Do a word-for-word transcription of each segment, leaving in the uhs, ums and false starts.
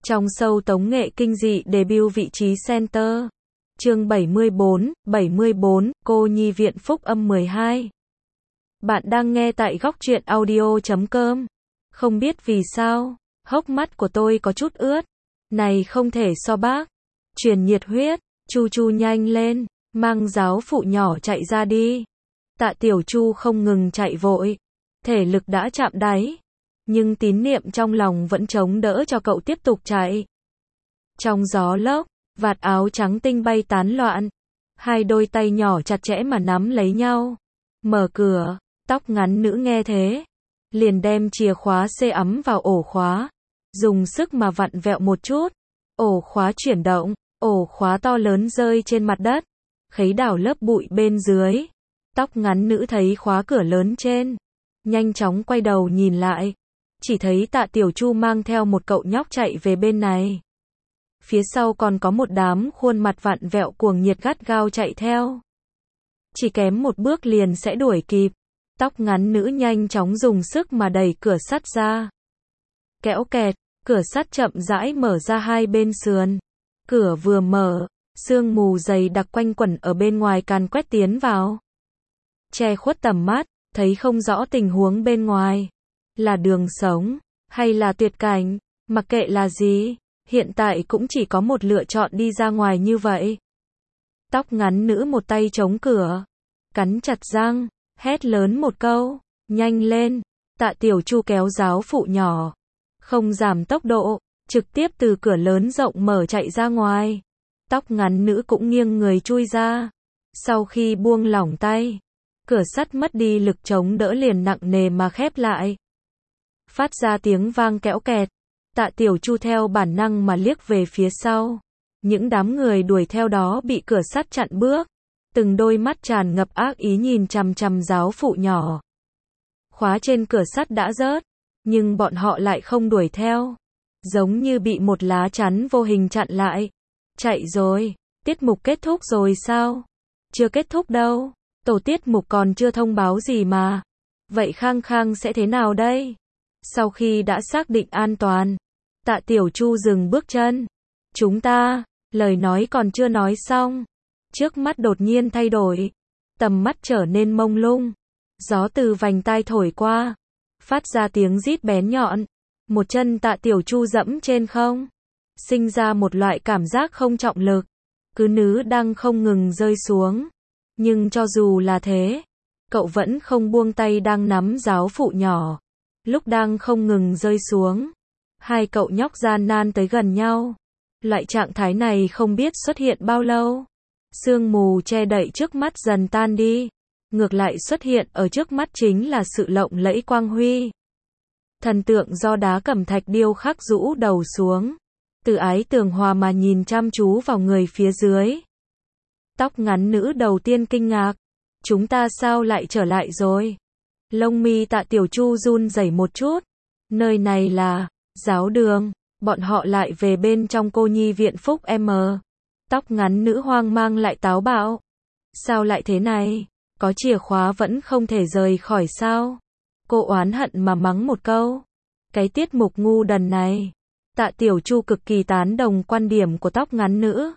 Trong show tống nghệ kinh dị debut vị trí center. Chương bảy mươi bốn, bảy mươi bốn, cô nhi viện Phúc Âm mười hai. Bạn đang nghe tại góc truyện audio chấm com. Không biết vì sao, hốc mắt của tôi có chút ướt. Này không thể so bác. Truyền nhiệt huyết, Chu Chu nhanh lên, mang giáo phụ nhỏ chạy ra đi. Tạ Tiểu Chu không ngừng chạy vội. Thể lực đã chạm đáy. Nhưng tín niệm trong lòng vẫn chống đỡ cho cậu tiếp tục chạy. Trong gió lốc, vạt áo trắng tinh bay tán loạn. Hai đôi tay nhỏ chặt chẽ mà nắm lấy nhau. Mở cửa, tóc ngắn nữ nghe thế. Liền đem chìa khóa xê ấm vào ổ khóa. Dùng sức mà vặn vẹo một chút. Ổ khóa chuyển động, ổ khóa to lớn rơi trên mặt đất. Khuấy đảo lớp bụi bên dưới. Tóc ngắn nữ thấy khóa cửa lớn trên. Nhanh chóng quay đầu nhìn lại. Chỉ thấy Tạ Tiểu Chu mang theo một cậu nhóc chạy về bên này. Phía sau còn có một đám khuôn mặt vặn vẹo cuồng nhiệt gắt gao chạy theo. Chỉ kém một bước liền sẽ đuổi kịp. Tóc ngắn nữ nhanh chóng dùng sức mà đẩy cửa sắt ra. Kéo kẹt, cửa sắt chậm rãi mở ra hai bên sườn. Cửa vừa mở, sương mù dày đặc quanh quẩn ở bên ngoài càn quét tiến vào. Che khuất tầm mắt, thấy không rõ tình huống bên ngoài. Là đường sống, hay là tuyệt cảnh, mặc kệ là gì, hiện tại cũng chỉ có một lựa chọn đi ra ngoài như vậy. Tóc ngắn nữ một tay chống cửa, cắn chặt răng, hét lớn một câu, nhanh lên. Tạ Tiểu Chu kéo giáo phụ nhỏ, không giảm tốc độ, trực tiếp từ cửa lớn rộng mở chạy ra ngoài. Tóc ngắn nữ cũng nghiêng người chui ra. Sau khi buông lỏng tay, cửa sắt mất đi lực chống đỡ liền nặng nề mà khép lại. Phát ra tiếng vang kéo kẹt. Tạ Tiểu Chu theo bản năng mà liếc về phía sau. Những đám người đuổi theo đó bị cửa sắt chặn bước. Từng đôi mắt tràn ngập ác ý nhìn chằm chằm giáo phụ nhỏ. Khóa trên cửa sắt đã rớt, nhưng bọn họ lại không đuổi theo. Giống như bị một lá chắn vô hình chặn lại. Chạy rồi, tiết mục kết thúc rồi sao? Chưa kết thúc đâu, tổ tiết mục còn chưa thông báo gì mà. Vậy Khang Khang sẽ thế nào đây? Sau khi đã xác định an toàn, Tạ Tiểu Chu dừng bước chân. Chúng ta, lời nói còn chưa nói xong. Trước mắt đột nhiên thay đổi. Tầm mắt trở nên mông lung. Gió từ vành tai thổi qua. Phát ra tiếng rít bén nhọn. Một chân Tạ Tiểu Chu dẫm trên không. Sinh ra một loại cảm giác không trọng lực. Cứ nữ đang không ngừng rơi xuống. Nhưng cho dù là thế, cậu vẫn không buông tay đang nắm giáo phụ nhỏ. Lúc đang không ngừng rơi xuống, hai cậu nhóc gian nan tới gần nhau. Loại trạng thái này không biết xuất hiện bao lâu. Sương mù che đậy trước mắt dần tan đi. Ngược lại xuất hiện ở trước mắt chính là sự lộng lẫy quang huy. Thần tượng do đá cẩm thạch điêu khắc rũ đầu xuống. Từ ái tường hòa mà nhìn chăm chú vào người phía dưới. Tóc ngắn nữ đầu tiên kinh ngạc. Chúng ta sao lại trở lại rồi? Lông mi Tạ Tiểu Chu run rẩy một chút. Nơi này là giáo đường. Bọn họ lại về bên trong cô nhi viện Phúc M. Tóc ngắn nữ hoang mang lại táo bạo. Sao lại thế này? Có chìa khóa vẫn không thể rời khỏi sao? Cô oán hận mà mắng một câu. Cái tiết mục ngu đần này. Tạ Tiểu Chu cực kỳ tán đồng quan điểm của tóc ngắn nữ.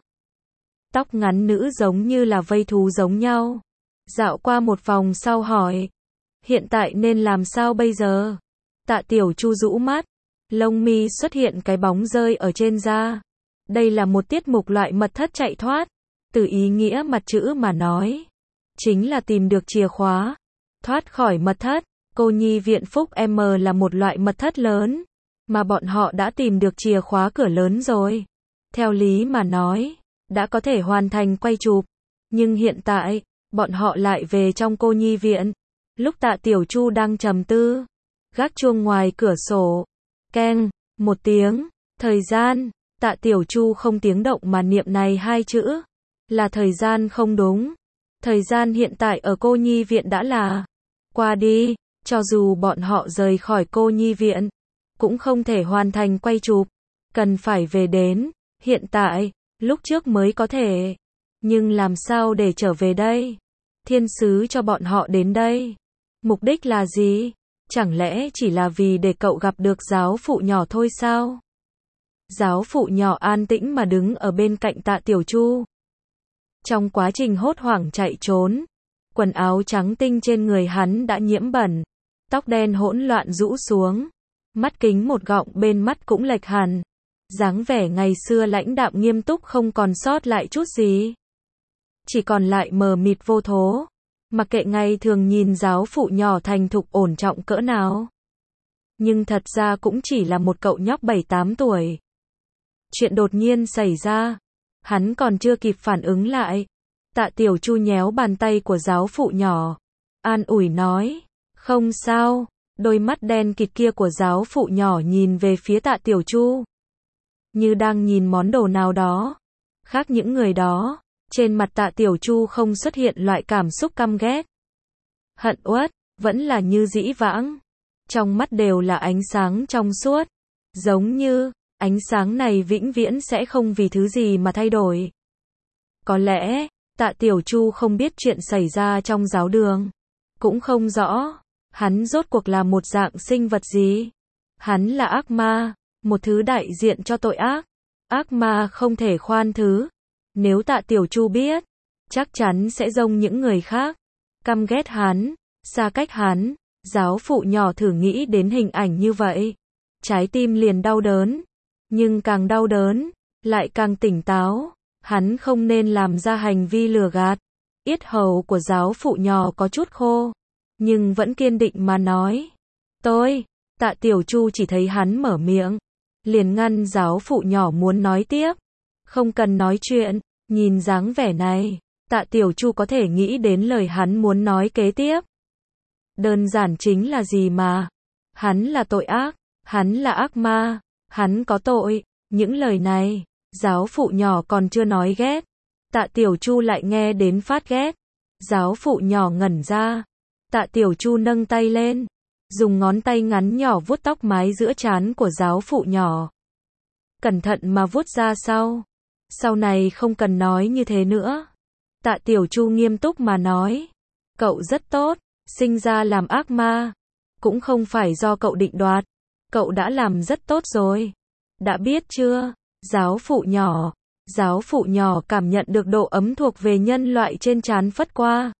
Tóc ngắn nữ giống như là vây thú giống nhau. Dạo qua một vòng sau hỏi. Hiện tại nên làm sao bây giờ? Tạ Tiểu Chu rũ mắt. Lông mi xuất hiện cái bóng rơi ở trên da. Đây là một tiết mục loại mật thất chạy thoát. Từ ý nghĩa mặt chữ mà nói. Chính là tìm được chìa khóa. Thoát khỏi mật thất. Cô nhi viện Phúc M là một loại mật thất lớn. Mà bọn họ đã tìm được chìa khóa cửa lớn rồi. Theo lý mà nói. Đã có thể hoàn thành quay chụp. Nhưng hiện tại, bọn họ lại về trong cô nhi viện. Lúc Tạ Tiểu Chu đang trầm tư, gác chuông ngoài cửa sổ, keng, một tiếng, thời gian, Tạ Tiểu Chu không tiếng động mà niệm này hai chữ, là thời gian không đúng. Thời gian hiện tại ở cô nhi viện đã là qua đi, cho dù bọn họ rời khỏi cô nhi viện, cũng không thể hoàn thành quay chụp, cần phải về đến, hiện tại, lúc trước mới có thể. Nhưng làm sao để trở về đây? Thiên sứ cho bọn họ đến đây. Mục đích là gì? Chẳng lẽ chỉ là vì để cậu gặp được giáo phụ nhỏ thôi sao? Giáo phụ nhỏ an tĩnh mà đứng ở bên cạnh Tạ Tiểu Chu. Trong quá trình hốt hoảng chạy trốn, quần áo trắng tinh trên người hắn đã nhiễm bẩn, tóc đen hỗn loạn rũ xuống, mắt kính một gọng bên mắt cũng lệch hẳn, dáng vẻ ngày xưa lãnh đạm nghiêm túc không còn sót lại chút gì. Chỉ còn lại mờ mịt vô thố, mặc kệ ngày thường nhìn giáo phụ nhỏ thành thục ổn trọng cỡ nào. Nhưng thật ra cũng chỉ là một cậu nhóc bảy tám tuổi. Chuyện đột nhiên xảy ra, hắn còn chưa kịp phản ứng lại. Tạ Tiểu Chu nhéo bàn tay của giáo phụ nhỏ, an ủi nói, không sao. Đôi mắt đen kịt kia của giáo phụ nhỏ nhìn về phía Tạ Tiểu Chu, như đang nhìn món đồ nào đó. Khác những người đó, trên mặt Tạ Tiểu Chu không xuất hiện loại cảm xúc căm ghét, hận uất, vẫn là như dĩ vãng. Trong mắt đều là ánh sáng trong suốt, giống như ánh sáng này vĩnh viễn sẽ không vì thứ gì mà thay đổi. Có lẽ, Tạ Tiểu Chu không biết chuyện xảy ra trong giáo đường, cũng không rõ hắn rốt cuộc là một dạng sinh vật gì. Hắn là ác ma, một thứ đại diện cho tội ác. Ác ma không thể khoan thứ. Nếu Tạ Tiểu Chu biết, chắc chắn sẽ giống những người khác, căm ghét hắn, xa cách hắn. Giáo phụ nhỏ thử nghĩ đến hình ảnh như vậy, trái tim liền đau đớn, nhưng càng đau đớn, lại càng tỉnh táo. Hắn không nên làm ra hành vi lừa gạt. Yết hầu của giáo phụ nhỏ có chút khô, nhưng vẫn kiên định mà nói, tôi. Tạ Tiểu Chu chỉ thấy hắn mở miệng, liền ngăn giáo phụ nhỏ muốn nói tiếp. Không cần nói chuyện. Nhìn dáng vẻ này, Tạ Tiểu Chu có thể nghĩ đến lời hắn muốn nói kế tiếp. Đơn giản chính là gì mà? Hắn là tội ác, hắn là ác ma, hắn có tội. Những lời này, giáo phụ nhỏ còn chưa nói ghét, Tạ Tiểu Chu lại nghe đến phát ghét. Giáo phụ nhỏ ngẩn ra. Tạ Tiểu Chu nâng tay lên, dùng ngón tay ngắn nhỏ vuốt tóc mái giữa trán của giáo phụ nhỏ. Cẩn thận mà vuốt ra sau. Sau này không cần nói như thế nữa. Tạ Tiểu Chu nghiêm túc mà nói, cậu rất tốt, sinh ra làm ác ma, cũng không phải do cậu định đoạt. Cậu đã làm rất tốt rồi. Đã biết chưa? Giáo phụ nhỏ. Giáo phụ nhỏ cảm nhận được độ ấm thuộc về nhân loại trên trán phất qua.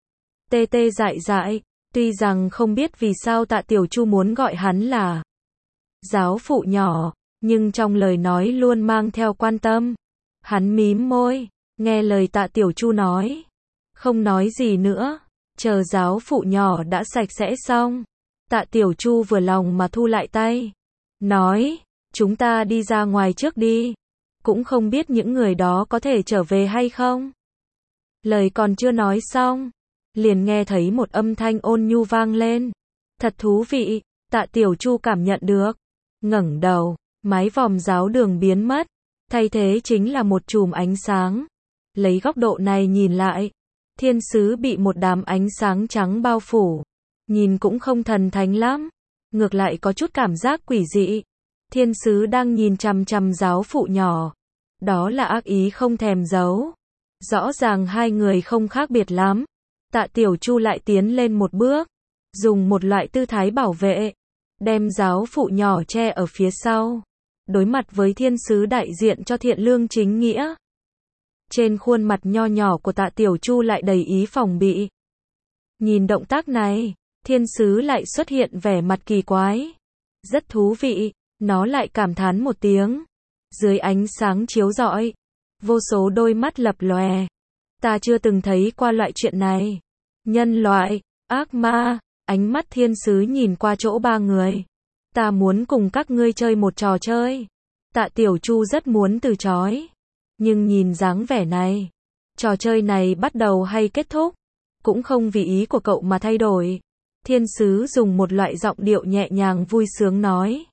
Tê tê dại dại, tuy rằng không biết vì sao Tạ Tiểu Chu muốn gọi hắn là giáo phụ nhỏ, nhưng trong lời nói luôn mang theo quan tâm. Hắn mím môi, nghe lời Tạ Tiểu Chu nói, không nói gì nữa, chờ giáo phụ nhỏ đã sạch sẽ xong. Tạ Tiểu Chu vừa lòng mà thu lại tay, nói, chúng ta đi ra ngoài trước đi, cũng không biết những người đó có thể trở về hay không. Lời còn chưa nói xong, liền nghe thấy một âm thanh ôn nhu vang lên. Thật thú vị, Tạ Tiểu Chu cảm nhận được. Ngẩng đầu, mái vòm giáo đường biến mất, thay thế chính là một chùm ánh sáng. Lấy góc độ này nhìn lại, thiên sứ bị một đám ánh sáng trắng bao phủ, nhìn cũng không thần thánh lắm, ngược lại có chút cảm giác quỷ dị. Thiên sứ đang nhìn chằm chằm giáo phụ nhỏ, đó là ác ý không thèm giấu. Rõ ràng hai người không khác biệt lắm. Tạ Tiểu Chu lại tiến lên một bước, dùng một loại tư thái bảo vệ, đem giáo phụ nhỏ che ở phía sau, đối mặt với thiên sứ đại diện cho thiện lương chính nghĩa. Trên khuôn mặt nho nhỏ của Tạ Tiểu Chu lại đầy ý phòng bị. Nhìn động tác này, thiên sứ lại xuất hiện vẻ mặt kỳ quái. Rất thú vị, nó lại cảm thán một tiếng. Dưới ánh sáng chiếu rọi, vô số đôi mắt lập lòe. Ta chưa từng thấy qua loại chuyện này. Nhân loại, ác ma, ánh mắt thiên sứ nhìn qua chỗ ba người. Ta muốn cùng các ngươi chơi một trò chơi. Tạ Tiểu Chu rất muốn từ chối, nhưng nhìn dáng vẻ này, trò chơi này bắt đầu hay kết thúc, cũng không vì ý của cậu mà thay đổi. Thiên sứ dùng một loại giọng điệu nhẹ nhàng vui sướng nói.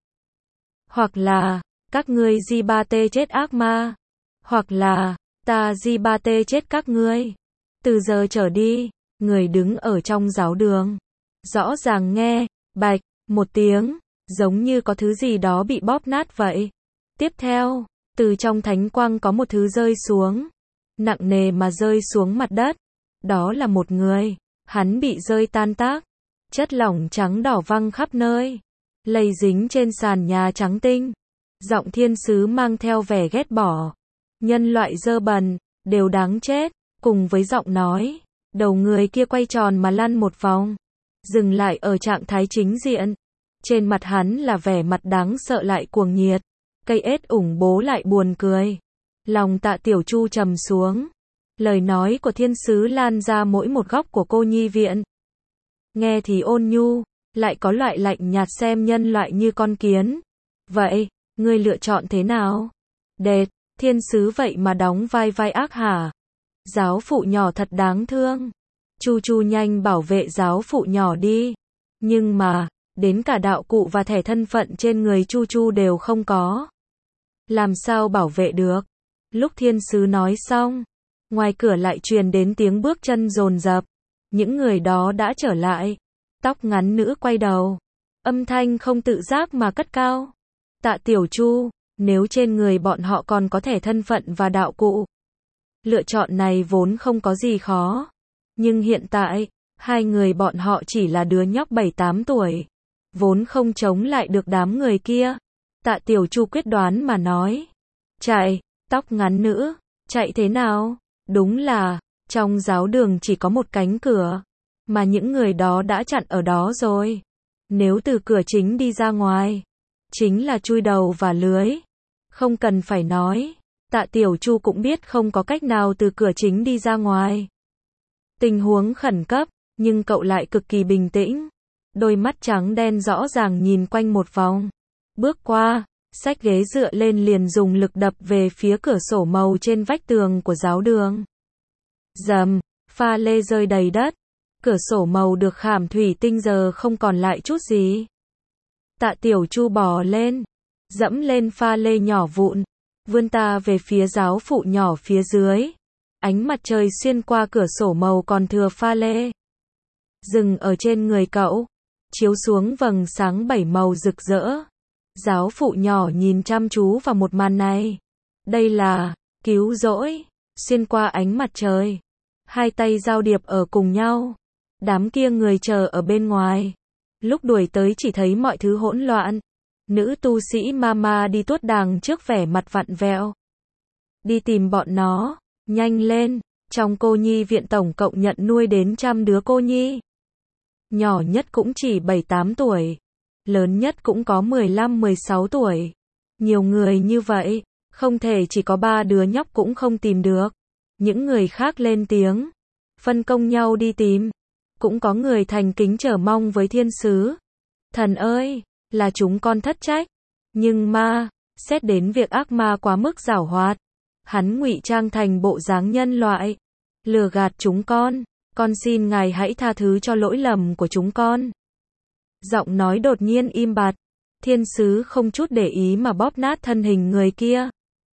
Hoặc là, các ngươi gi ba tê chết ác ma. Hoặc là, ta gi ba tê chết các ngươi. Từ giờ trở đi, người đứng ở trong giáo đường, rõ ràng nghe, bạch, một tiếng, giống như có thứ gì đó bị bóp nát vậy. Tiếp theo, từ trong thánh quang có một thứ rơi xuống, nặng nề mà rơi xuống mặt đất. Đó là một người, hắn bị rơi tan tác, chất lỏng trắng đỏ văng khắp nơi, lây dính trên sàn nhà trắng tinh. Giọng thiên sứ mang theo vẻ ghét bỏ. Nhân loại dơ bẩn, đều đáng chết, cùng với giọng nói. Đầu người kia quay tròn mà lăn một vòng, dừng lại ở trạng thái chính diện. Trên mặt hắn là vẻ mặt đáng sợ lại cuồng nhiệt. Cây ếch ủng bố lại buồn cười. Lòng Tạ Tiểu Chu trầm xuống. Lời nói của thiên sứ lan ra mỗi một góc của cô nhi viện. Nghe thì ôn nhu, lại có loại lạnh nhạt xem nhân loại như con kiến. Vậy, ngươi lựa chọn thế nào? Đệt, thiên sứ vậy mà đóng vai vai ác hả? Giáo phụ nhỏ thật đáng thương. Chu Chu nhanh bảo vệ giáo phụ nhỏ đi. Nhưng mà, đến cả đạo cụ và thẻ thân phận trên người Chu Chu đều không có. Làm sao bảo vệ được? Lúc thiên sứ nói xong, ngoài cửa lại truyền đến tiếng bước chân dồn dập. Những người đó đã trở lại. Tóc ngắn nữ quay đầu. Âm thanh không tự giác mà cất cao. Tạ Tiểu Chu, nếu trên người bọn họ còn có thẻ thân phận và đạo cụ. Lựa chọn này vốn không có gì khó. Nhưng hiện tại, hai người bọn họ chỉ là đứa nhóc bảy tám tuổi. Vốn không chống lại được đám người kia. Tạ Tiểu Chu quyết đoán mà nói. Chạy, tóc ngắn nữ, chạy thế nào? Đúng là, trong giáo đường chỉ có một cánh cửa. Mà những người đó đã chặn ở đó rồi. Nếu từ cửa chính đi ra ngoài, chính là chui đầu và lưới. Không cần phải nói. Tạ Tiểu Chu cũng biết không có cách nào từ cửa chính đi ra ngoài. Tình huống khẩn cấp, nhưng cậu lại cực kỳ bình tĩnh. Đôi mắt trắng đen rõ ràng nhìn quanh một vòng. Bước qua, xách ghế dựa lên liền dùng lực đập về phía cửa sổ màu trên vách tường của giáo đường. Rầm, pha lê rơi đầy đất. Cửa sổ màu được khảm thủy tinh giờ không còn lại chút gì. Tạ Tiểu Chu bò lên, dẫm lên pha lê nhỏ vụn, vươn ta về phía giáo phụ nhỏ phía dưới. Ánh mặt trời xuyên qua cửa sổ màu còn thừa pha lê, dừng ở trên người cậu, chiếu xuống vầng sáng bảy màu rực rỡ. Giáo phụ nhỏ nhìn chăm chú vào một màn này. Đây là cứu rỗi, xuyên qua ánh mặt trời. Hai tay giao điệp ở cùng nhau. Đám kia người chờ ở bên ngoài. Lúc đuổi tới chỉ thấy mọi thứ hỗn loạn. Nữ tu sĩ Mama đi tuốt đàng trước vẻ mặt vặn vẹo. Đi tìm bọn nó, nhanh lên, trong cô nhi viện tổng cộng nhận nuôi đến trăm đứa cô nhi. Nhỏ nhất cũng chỉ bảy tám tuổi, lớn nhất cũng có mười lăm mười sáu tuổi. Nhiều người như vậy, không thể chỉ có ba đứa nhóc cũng không tìm được. Những người khác lên tiếng, phân công nhau đi tìm. Cũng có người thành kính chờ mong với thiên sứ. Thần ơi, là chúng con thất trách. Nhưng ma, xét đến việc ác ma quá mức giảo hoạt. Hắn ngụy trang thành bộ dáng nhân loại. Lừa gạt chúng con. Con xin ngài hãy tha thứ cho lỗi lầm của chúng con. Giọng nói đột nhiên im bặt. Thiên sứ không chút để ý mà bóp nát thân hình người kia.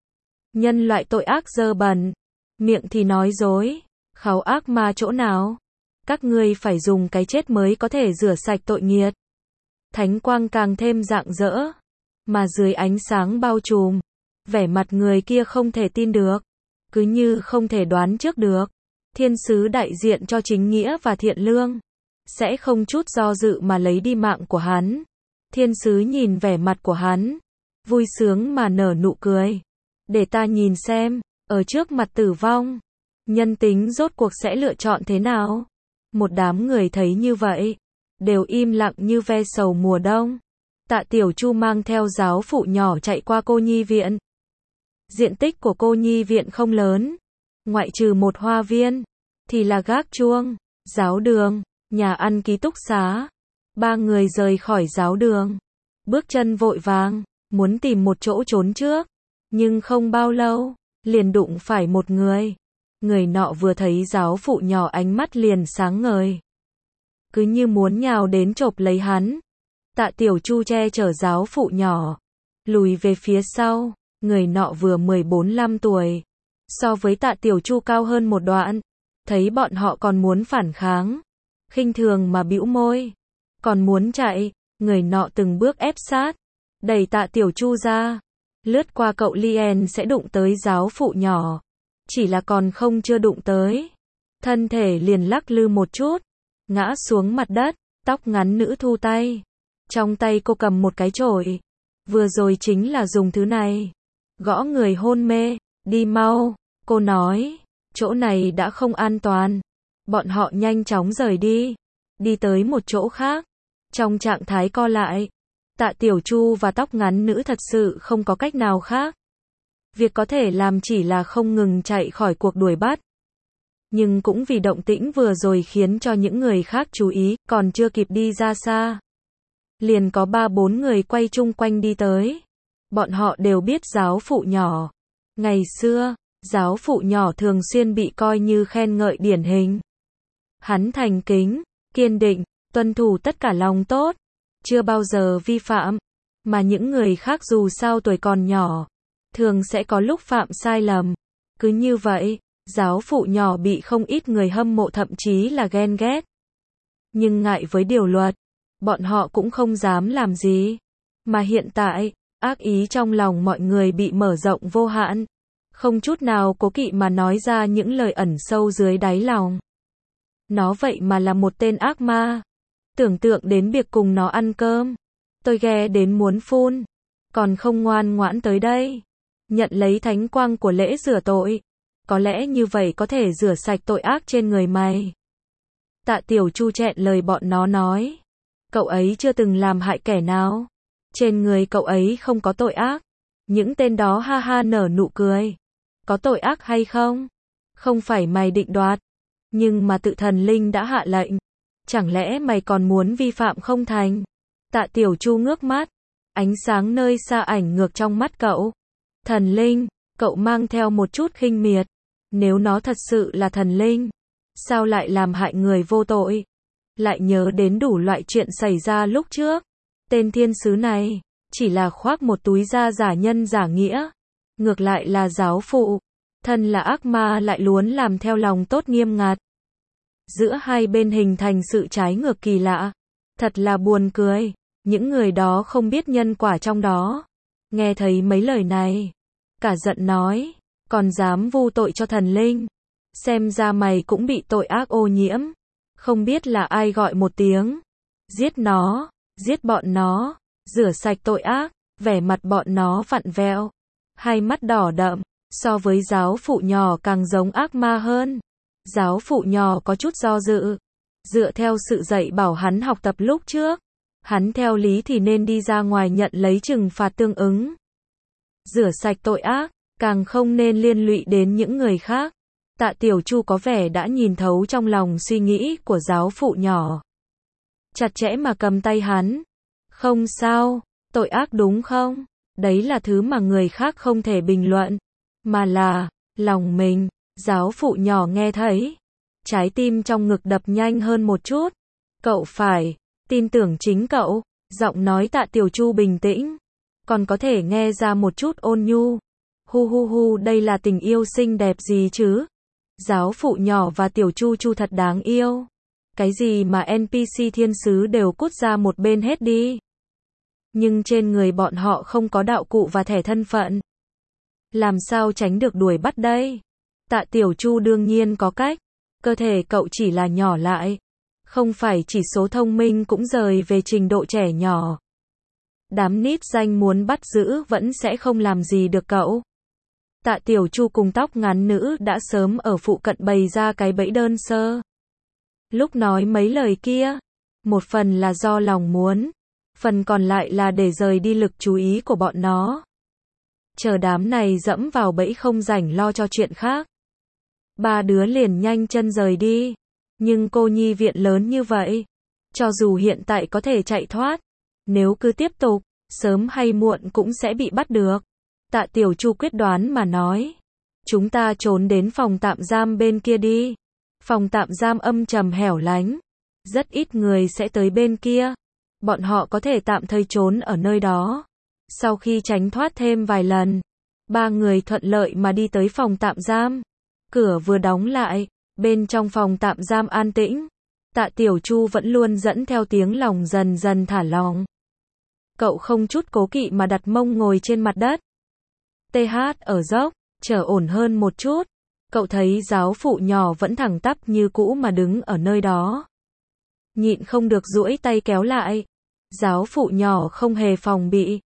Nhân loại tội ác dơ bẩn. Miệng thì nói dối. Kháo ác ma chỗ nào? Các ngươi phải dùng cái chết mới có thể rửa sạch tội nghiệt. Thánh quang càng thêm rạng rỡ. Mà dưới ánh sáng bao trùm. Vẻ mặt người kia không thể tin được. Cứ như không thể đoán trước được. Thiên sứ đại diện cho chính nghĩa và thiện lương. Sẽ không chút do dự mà lấy đi mạng của hắn. Thiên sứ nhìn vẻ mặt của hắn. Vui sướng mà nở nụ cười. Để ta nhìn xem, ở trước mặt tử vong. Nhân tính rốt cuộc sẽ lựa chọn thế nào? Một đám người thấy như vậy. Đều im lặng như ve sầu mùa đông. Tạ Tiểu Chu mang theo giáo phụ nhỏ chạy qua cô nhi viện. Diện tích của cô nhi viện không lớn. Ngoại trừ một hoa viên. Thì là gác chuông, giáo đường, nhà ăn ký túc xá. Ba người rời khỏi giáo đường. Bước chân vội vàng, muốn tìm một chỗ trốn trước. Nhưng không bao lâu, liền đụng phải một người. Người nọ vừa thấy giáo phụ nhỏ ánh mắt liền sáng ngời. Cứ như muốn nhào đến chộp lấy hắn. Tạ Tiểu Chu che chở giáo phụ nhỏ. Lùi về phía sau, người nọ vừa mười bốn lăm tuổi. So với Tạ Tiểu Chu cao hơn một đoạn. Thấy bọn họ còn muốn phản kháng. Khinh thường mà bĩu môi. Còn muốn chạy, người nọ từng bước ép sát. Đẩy Tạ Tiểu Chu ra. Lướt qua cậu Lien sẽ đụng tới giáo phụ nhỏ. Chỉ là còn không chưa đụng tới. Thân thể liền lắc lư một chút. Ngã xuống mặt đất. Tóc ngắn nữ thu tay. Trong tay cô cầm một cái chổi. Vừa rồi chính là dùng thứ này. Gõ người hôn mê, đi mau, cô nói, chỗ này đã không an toàn. Bọn họ nhanh chóng rời đi, đi tới một chỗ khác. Trong trạng thái co lại, Tạ Tiểu Chu và tóc ngắn nữ thật sự không có cách nào khác. Việc có thể làm chỉ là không ngừng chạy khỏi cuộc đuổi bắt. Nhưng cũng vì động tĩnh vừa rồi khiến cho những người khác chú ý, còn chưa kịp đi ra xa. Liền có ba bốn người quay chung quanh đi tới. Bọn họ đều biết giáo phụ nhỏ. Ngày xưa, giáo phụ nhỏ thường xuyên bị coi như khen ngợi điển hình. Hắn thành kính, kiên định, tuân thủ tất cả lòng tốt, chưa bao giờ vi phạm. Mà những người khác dù sao tuổi còn nhỏ, thường sẽ có lúc phạm sai lầm. Cứ như vậy, giáo phụ nhỏ bị không ít người hâm mộ thậm chí là ghen ghét. Nhưng ngại với điều luật, bọn họ cũng không dám làm gì. Mà hiện tại, ác ý trong lòng mọi người bị mở rộng vô hạn. Không chút nào cố kỵ mà nói ra những lời ẩn sâu dưới đáy lòng. Nó vậy mà là một tên ác ma. Tưởng tượng đến việc cùng nó ăn cơm, tôi ghê đến muốn phun. Còn không ngoan ngoãn tới đây, nhận lấy thánh quang của lễ rửa tội. Có lẽ như vậy có thể rửa sạch tội ác trên người mày. Tạ Tiểu Chu chẹn lời bọn nó nói. Cậu ấy chưa từng làm hại kẻ nào. Trên người cậu ấy không có tội ác. Những tên đó ha ha nở nụ cười. Có tội ác hay không? Không phải mày định đoạt. Nhưng mà tự thần linh đã hạ lệnh. Chẳng lẽ mày còn muốn vi phạm không thành? Tạ Tiểu Chu ngước mắt. Ánh sáng nơi xa ảnh ngược trong mắt cậu. Thần linh, cậu mang theo một chút khinh miệt. Nếu nó thật sự là thần linh, sao lại làm hại người vô tội? Lại nhớ đến đủ loại chuyện xảy ra lúc trước. Tên thiên sứ này, chỉ là khoác một túi da giả nhân giả nghĩa. Ngược lại là giáo phụ, thân là ác ma lại luôn làm theo lòng tốt nghiêm ngặt. Giữa hai bên hình thành sự trái ngược kỳ lạ. Thật là buồn cười, những người đó không biết nhân quả trong đó. Nghe thấy mấy lời này, cả giận nói, còn dám vu tội cho thần linh. Xem ra mày cũng bị tội ác ô nhiễm. Không biết là ai gọi một tiếng. Giết nó, giết bọn nó, rửa sạch tội ác. Vẻ mặt bọn nó vặn vẹo, hai mắt đỏ đậm, so với giáo phụ nhỏ càng giống ác ma hơn. Giáo phụ nhỏ có chút do dự. Dựa theo sự dạy bảo hắn học tập lúc trước, hắn theo lý thì nên đi ra ngoài nhận lấy trừng phạt tương ứng. Rửa sạch tội ác, càng không nên liên lụy đến những người khác. Tạ Tiểu Chu có vẻ đã nhìn thấu trong lòng suy nghĩ của giáo phụ nhỏ. Chặt chẽ mà cầm tay hắn. Không sao, tội ác đúng không? Đấy là thứ mà người khác không thể bình luận. Mà là, lòng mình. Giáo phụ nhỏ nghe thấy. Trái tim trong ngực đập nhanh hơn một chút. Cậu phải, tin tưởng chính cậu. Giọng nói Tạ Tiểu Chu bình tĩnh. Còn có thể nghe ra một chút ôn nhu. Hu hu hu, đây là tình yêu xinh đẹp gì chứ? Giáo phụ nhỏ và Tiểu Chu Chu thật đáng yêu. Cái gì mà en pê xê thiên sứ đều cút ra một bên hết đi. Nhưng trên người bọn họ không có đạo cụ và thẻ thân phận. Làm sao tránh được đuổi bắt đây? Tạ Tiểu Chu đương nhiên có cách. Cơ thể cậu chỉ là nhỏ lại. Không phải chỉ số thông minh cũng rời về trình độ trẻ nhỏ. Đám nít danh muốn bắt giữ vẫn sẽ không làm gì được cậu. Tạ Tiểu Chu cùng tóc ngắn nữ đã sớm ở phụ cận bày ra cái bẫy đơn sơ. Lúc nói mấy lời kia, một phần là do lòng muốn, phần còn lại là để rời đi lực chú ý của bọn nó. Chờ đám này dẫm vào bẫy không rảnh lo cho chuyện khác. Ba đứa liền nhanh chân rời đi. Nhưng cô nhi viện lớn như vậy, cho dù hiện tại có thể chạy thoát, nếu cứ tiếp tục, sớm hay muộn cũng sẽ bị bắt được. Tạ Tiểu Chu quyết đoán mà nói. Chúng ta trốn đến phòng tạm giam bên kia đi. Phòng tạm giam âm trầm hẻo lánh. Rất ít người sẽ tới bên kia. Bọn họ có thể tạm thời trốn ở nơi đó. Sau khi tránh thoát thêm vài lần, ba người thuận lợi mà đi tới phòng tạm giam. Cửa vừa đóng lại, bên trong phòng tạm giam an tĩnh. Tạ Tiểu Chu vẫn luôn dẫn theo tiếng lòng dần dần thả lỏng. Cậu không chút cố kỵ mà đặt mông ngồi trên mặt đất. tê hát ở dốc, trở ổn hơn một chút. Cậu thấy giáo phụ nhỏ vẫn thẳng tắp như cũ mà đứng ở nơi đó. Nhịn không được duỗi tay kéo lại. Giáo phụ nhỏ không hề phòng bị.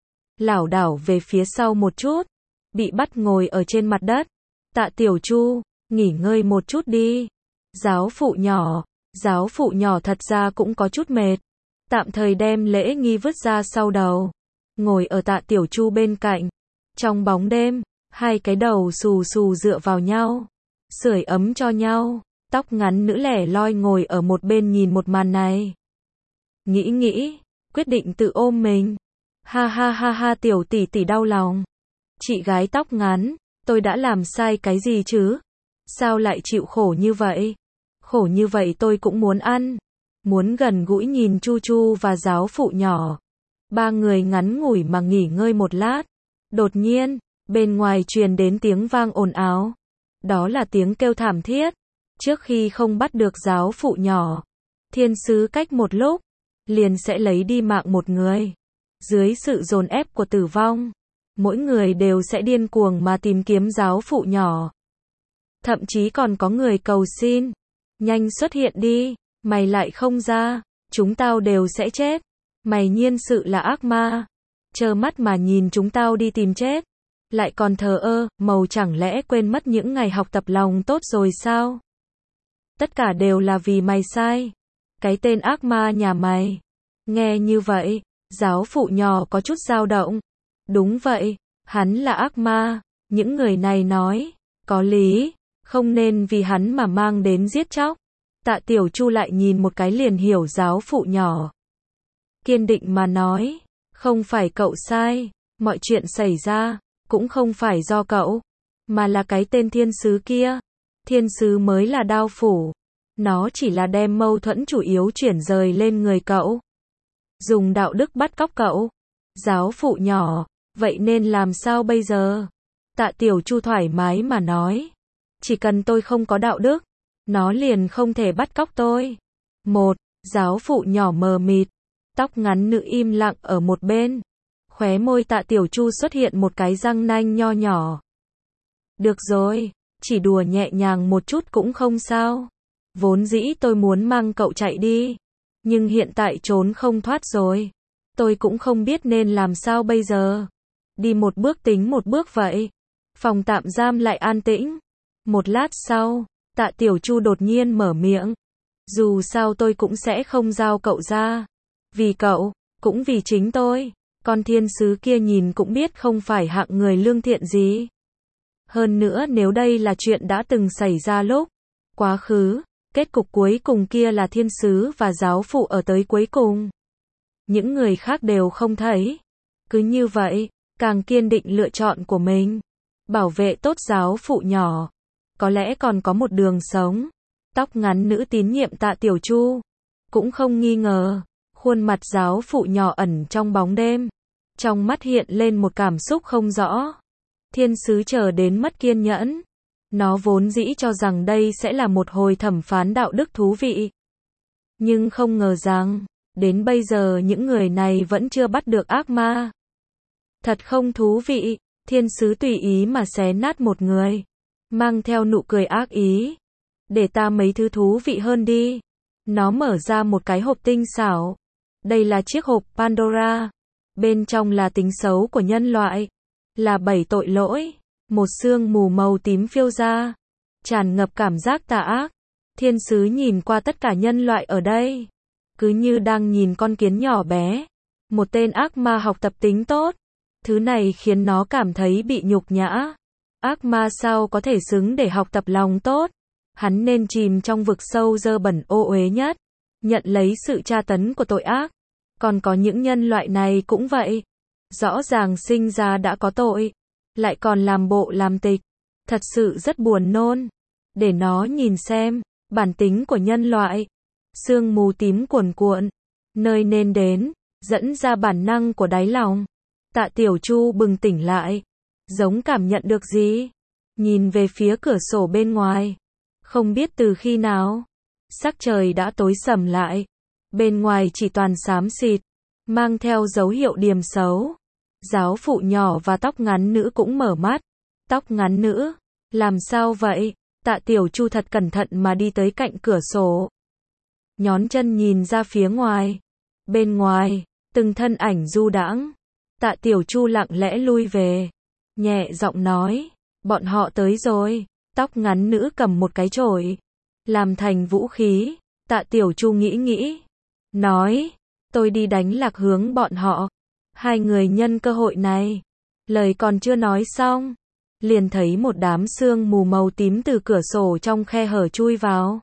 lảo đảo về phía sau một chút, bị bắt ngồi ở trên mặt đất. Tạ Tiểu Chu, nghỉ ngơi một chút đi. Giáo phụ nhỏ, giáo phụ nhỏ thật ra cũng có chút mệt. Tạm thời đem lễ nghi vứt ra sau đầu. Ngồi ở Tạ Tiểu Chu bên cạnh. Trong bóng đêm, hai cái đầu xù xù dựa vào nhau. Sưởi ấm cho nhau. Tóc ngắn nữ lẻ loi ngồi ở một bên nhìn một màn này. Nghĩ nghĩ, quyết định tự ôm mình. Ha ha ha ha, tiểu tỷ tỷ đau lòng. Chị gái tóc ngắn, tôi đã làm sai cái gì chứ? Sao lại chịu khổ như vậy? Khổ như vậy tôi cũng muốn ăn. Muốn gần gũi nhìn Chu Chu và giáo phụ nhỏ. Ba người ngắn ngủi mà nghỉ ngơi một lát. Đột nhiên, bên ngoài truyền đến tiếng vang ồn ào. Đó là tiếng kêu thảm thiết. Trước khi không bắt được giáo phụ nhỏ, thiên sứ cách một lúc, liền sẽ lấy đi mạng một người. Dưới sự dồn ép của tử vong, mỗi người đều sẽ điên cuồng mà tìm kiếm giáo phụ nhỏ. Thậm chí còn có người cầu xin, nhanh xuất hiện đi, mày lại không ra, chúng tao đều sẽ chết. Mày nhiên sự là ác ma, trơ mắt mà nhìn chúng tao đi tìm chết. Lại còn thờ ơ, màu chẳng lẽ quên mất những ngày học tập lòng tốt rồi sao? Tất cả đều là vì mày sai. Cái tên ác ma nhà mày. Nghe như vậy, giáo phụ nhỏ có chút dao động. Đúng vậy, hắn là ác ma. Những người này nói, có lý, không nên vì hắn mà mang đến giết chóc. Tạ Tiểu Chu lại nhìn một cái liền hiểu giáo phụ nhỏ. Kiên định mà nói, không phải cậu sai, mọi chuyện xảy ra, cũng không phải do cậu, mà là cái tên thiên sứ kia. Thiên sứ mới là đao phủ. Nó chỉ là đem mâu thuẫn chủ yếu chuyển rời lên người cậu. Dùng đạo đức bắt cóc cậu. Giáo phụ nhỏ, vậy nên làm sao bây giờ? Tạ Tiểu Chu thoải mái mà nói. Chỉ cần tôi không có đạo đức, nó liền không thể bắt cóc tôi. Một, giáo phụ nhỏ mờ mịt. Tóc ngắn nữ im lặng ở một bên. Khóe môi Tạ Tiểu Chu xuất hiện một cái răng nanh nho nhỏ. Được rồi, chỉ đùa nhẹ nhàng một chút cũng không sao. Vốn dĩ tôi muốn mang cậu chạy đi, nhưng hiện tại trốn không thoát rồi. Tôi cũng không biết nên làm sao bây giờ. Đi một bước tính một bước vậy. Phòng tạm giam lại an tĩnh. Một lát sau, Tạ Tiểu Chu đột nhiên mở miệng. Dù sao tôi cũng sẽ không giao cậu ra. Vì cậu, cũng vì chính tôi. Con thiên sứ kia nhìn cũng biết không phải hạng người lương thiện gì. Hơn nữa nếu đây là chuyện đã từng xảy ra lúc quá khứ, kết cục cuối cùng kia là thiên sứ và giáo phụ ở tới cuối cùng. Những người khác đều không thấy. Cứ như vậy, càng kiên định lựa chọn của mình. Bảo vệ tốt giáo phụ nhỏ. Có lẽ còn có một đường sống. Tóc ngắn nữ tín nhiệm Tạ Tiểu Chu. Cũng không nghi ngờ. Khuôn mặt giáo phụ nhỏ ẩn trong bóng đêm. Trong mắt hiện lên một cảm xúc không rõ. Thiên sứ chờ đến mất kiên nhẫn. Nó vốn dĩ cho rằng đây sẽ là một hồi thẩm phán đạo đức thú vị. Nhưng không ngờ rằng, đến bây giờ những người này vẫn chưa bắt được ác ma. Thật không thú vị, thiên sứ tùy ý mà xé nát một người. Mang theo nụ cười ác ý. Để ta mấy thứ thú vị hơn đi. Nó mở ra một cái hộp tinh xảo. Đây là chiếc hộp Pandora. Bên trong là tính xấu của nhân loại. Là bảy tội lỗi. Một sương mù màu tím phiêu ra. Tràn ngập cảm giác tà ác. Thiên sứ nhìn qua tất cả nhân loại ở đây. Cứ như đang nhìn con kiến nhỏ bé. Một tên ác ma học tập tính tốt. Thứ này khiến nó cảm thấy bị nhục nhã. Ác ma sao có thể xứng để học tập lòng tốt. Hắn nên chìm trong vực sâu dơ bẩn ô uế nhất. Nhận lấy sự tra tấn của tội ác. Còn có những nhân loại này cũng vậy. Rõ ràng sinh ra đã có tội. Lại còn làm bộ làm tịch. Thật sự rất buồn nôn. Để nó nhìn xem. Bản tính của nhân loại. Sương mù tím cuồn cuộn. Nơi nên đến. Dẫn ra bản năng của đáy lòng. Tạ Tiểu Chu bừng tỉnh lại. Giống cảm nhận được gì. Nhìn về phía cửa sổ bên ngoài. Không biết từ khi nào. Sắc trời đã tối sầm lại. Bên ngoài chỉ toàn xám xịt. Mang theo dấu hiệu điềm xấu. Giáo phụ nhỏ và tóc ngắn nữ cũng mở mắt. Tóc ngắn nữ. Làm sao vậy? Tạ Tiểu Chu thật cẩn thận mà đi tới cạnh cửa sổ. Nhón chân nhìn ra phía ngoài. Bên ngoài, từng thân ảnh du đãng. Tạ Tiểu Chu lặng lẽ lui về, nhẹ giọng nói, bọn họ tới rồi. Tóc ngắn nữ cầm một cái chổi, làm thành vũ khí. Tạ Tiểu Chu nghĩ nghĩ, nói, tôi đi đánh lạc hướng bọn họ. Hai người nhân cơ hội này, lời còn chưa nói xong, liền thấy một đám sương mù màu tím từ cửa sổ trong khe hở chui vào.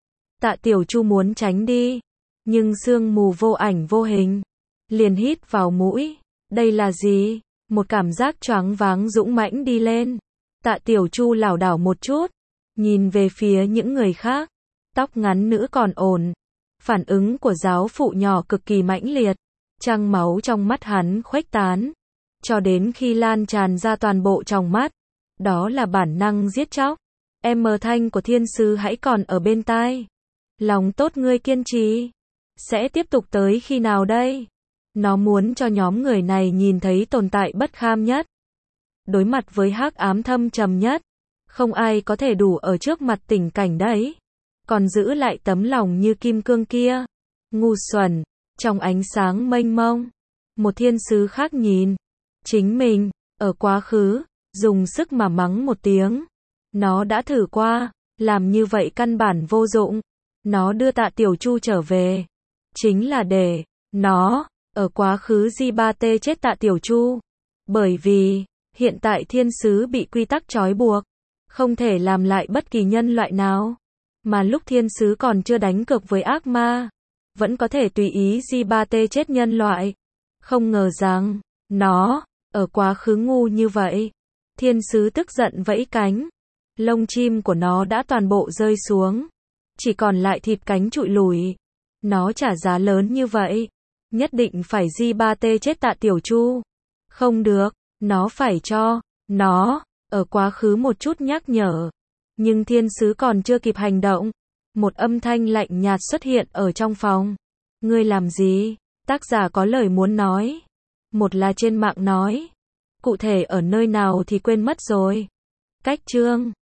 Tạ Tiểu Chu muốn tránh đi, nhưng sương mù vô ảnh vô hình, liền hít vào mũi. Đây là gì? Một cảm giác choáng váng dũng mãnh đi lên. Tạ Tiểu Chu lảo đảo một chút, nhìn về phía những người khác. Tóc ngắn nữ còn ổn. Phản ứng của giáo phụ nhỏ cực kỳ mãnh liệt. Trăng máu trong mắt hắn khuếch tán, cho đến khi lan tràn ra toàn bộ trong mắt. Đó là bản năng giết chóc. Em mờ thanh của thiên sứ hãy còn ở bên tai. Lòng tốt ngươi kiên trì. Sẽ tiếp tục tới khi nào đây? Nó muốn cho nhóm người này nhìn thấy tồn tại bất kham nhất. Đối mặt với hắc ám thâm trầm nhất. Không ai có thể đủ ở trước mặt tình cảnh đấy. Còn giữ lại tấm lòng như kim cương kia. Ngu xuẩn. Trong ánh sáng mênh mông, một thiên sứ khác nhìn chính mình, ở quá khứ, dùng sức mà mắng một tiếng. Nó đã thử qua, làm như vậy căn bản vô dụng. Nó đưa Tạ Tiểu Chu trở về, chính là để nó, ở quá khứ gi ba tê chết Tạ Tiểu Chu. Bởi vì, hiện tại thiên sứ bị quy tắc trói buộc, không thể làm lại bất kỳ nhân loại nào. Mà lúc thiên sứ còn chưa đánh cược với ác ma, vẫn có thể tùy ý gi ba tê chết nhân loại. Không ngờ rằng, nó, ở quá khứ ngu như vậy. Thiên sứ tức giận vẫy cánh. Lông chim của nó đã toàn bộ rơi xuống. Chỉ còn lại thịt cánh trụi lùi. Nó trả giá lớn như vậy. Nhất định phải gi ba tê chết Tạ Tiểu Chu. Không được, nó phải cho, nó, ở quá khứ một chút nhắc nhở. Nhưng thiên sứ còn chưa kịp hành động. Một âm thanh lạnh nhạt xuất hiện ở trong phòng. Ngươi làm gì? Tác giả có lời muốn nói. Một là trên mạng nói. Cụ thể ở nơi nào thì quên mất rồi. Cách chương